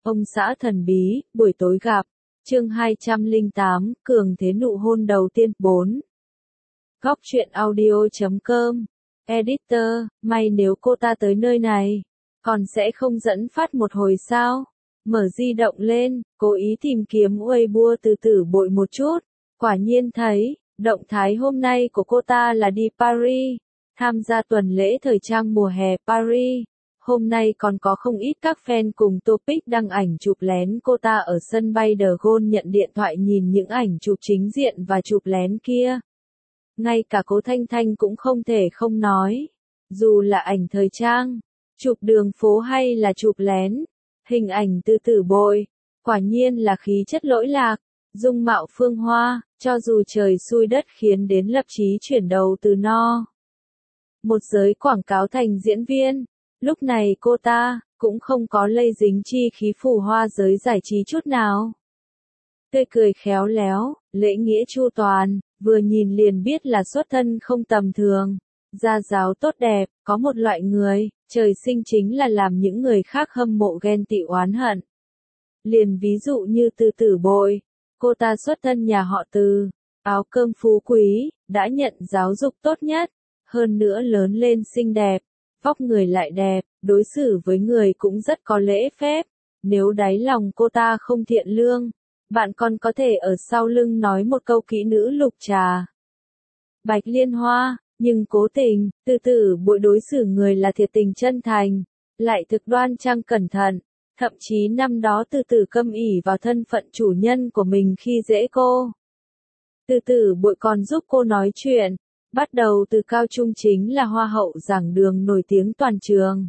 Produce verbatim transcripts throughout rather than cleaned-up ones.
Ông xã thần bí, buổi tối gặp. Chương hai trăm lẻ tám, cường thế nụ hôn đầu tiên. bốn. Góc truyện audio chấm com. Editor, may nếu cô ta tới nơi này, còn sẽ không dẫn phát một hồi sao? Mở di động lên, cố ý tìm kiếm Weibo từ từ bội một chút. Quả nhiên thấy, động thái hôm nay của cô ta là đi Paris, tham gia tuần lễ thời trang mùa hè Paris. Hôm nay còn có không ít các fan cùng topic đăng ảnh chụp lén cô ta ở sân bay De Gaulle nhận điện thoại nhìn những ảnh chụp chính diện và chụp lén kia. Ngay cả Cố Thanh Thanh cũng không thể không nói. Dù là ảnh thời trang, chụp đường phố hay là chụp lén, hình ảnh từ từ bội, quả nhiên là khí chất lỗi lạc, dung mạo phương hoa, cho dù trời xui đất khiến đến lập chí chuyển đầu từ no. Một giới quảng cáo thành diễn viên. Lúc này cô ta, cũng không có lây dính chi khí phù hoa giới giải trí chút nào. Tươi cười khéo léo, lễ nghĩa chu toàn, vừa nhìn liền biết là xuất thân không tầm thường. Gia giáo tốt đẹp, có một loại người, trời sinh chính là làm những người khác hâm mộ ghen tị oán hận. Liền ví dụ như Từ Tử Bội, cô ta xuất thân nhà họ Từ, áo cơm phú quý, đã nhận giáo dục tốt nhất, hơn nữa lớn lên xinh đẹp. Vóc người lại đẹp, đối xử với người cũng rất có lễ phép. Nếu đáy lòng cô ta không thiện lương, bạn còn có thể ở sau lưng nói một câu kỹ nữ lục trà bạch liên hoa, nhưng cố tình, Từ Tử Bội đối xử người là thiệt tình chân thành, lại thực đoan trang cẩn thận. Thậm chí năm đó Từ Tử câm ỉ vào thân phận chủ nhân của mình khi dễ cô. Từ Tử Bội còn giúp cô nói chuyện. Bắt đầu từ cao trung chính là hoa hậu giảng đường nổi tiếng toàn trường.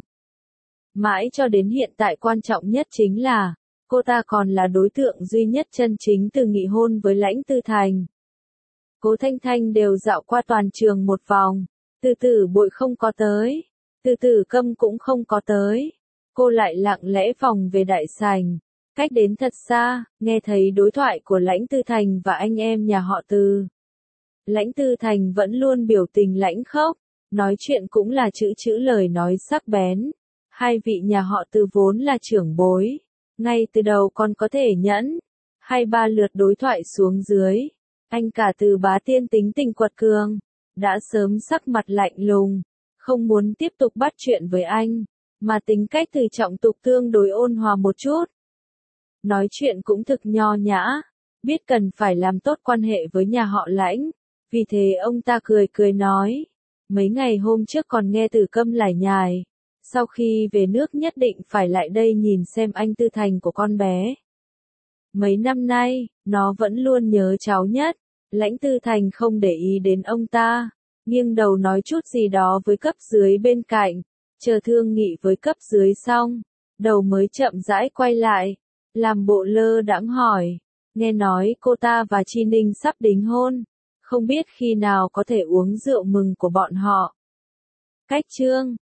Mãi cho đến hiện tại quan trọng nhất chính là, cô ta còn là đối tượng duy nhất chân chính từ nghị hôn với Lãnh Tư Thành. Cố Thanh Thanh đều dạo qua toàn trường một vòng, Từ Tử Bội không có tới, Từ Tử Câm cũng không có tới. Cô lại lặng lẽ vòng về đại sảnh, cách đến thật xa, nghe thấy đối thoại của Lãnh Tư Thành và anh em nhà họ Từ. Lãnh Tư Thành vẫn luôn biểu tình lãnh khốc, nói chuyện cũng là chữ chữ lời nói sắc bén. Hai vị nhà họ Từ vốn là trưởng bối, ngay từ đầu còn có thể nhẫn. Hai ba lượt đối thoại xuống dưới, anh cả Từ Bá Tiên tính tình quật cường, đã sớm sắc mặt lạnh lùng, không muốn tiếp tục bắt chuyện với anh, mà tính cách từ trọng tục tương đối ôn hòa một chút. Nói chuyện cũng thực nho nhã, biết cần phải làm tốt quan hệ với nhà họ Lãnh. Vì thế ông ta cười cười nói, mấy ngày hôm trước còn nghe Tử Câm lải nhải, sau khi về nước nhất định phải lại đây nhìn xem anh Tư Thành của con bé. Mấy năm nay, nó vẫn luôn nhớ cháu nhất. Lãnh Tư Thành không để ý đến ông ta, nghiêng đầu nói chút gì đó với cấp dưới bên cạnh, chờ thương nghị với cấp dưới xong, đầu mới chậm rãi quay lại, làm bộ lơ đãng hỏi, nghe nói cô ta và Chi Ninh sắp đính hôn. Không biết khi nào có thể uống rượu mừng của bọn họ. Cách chương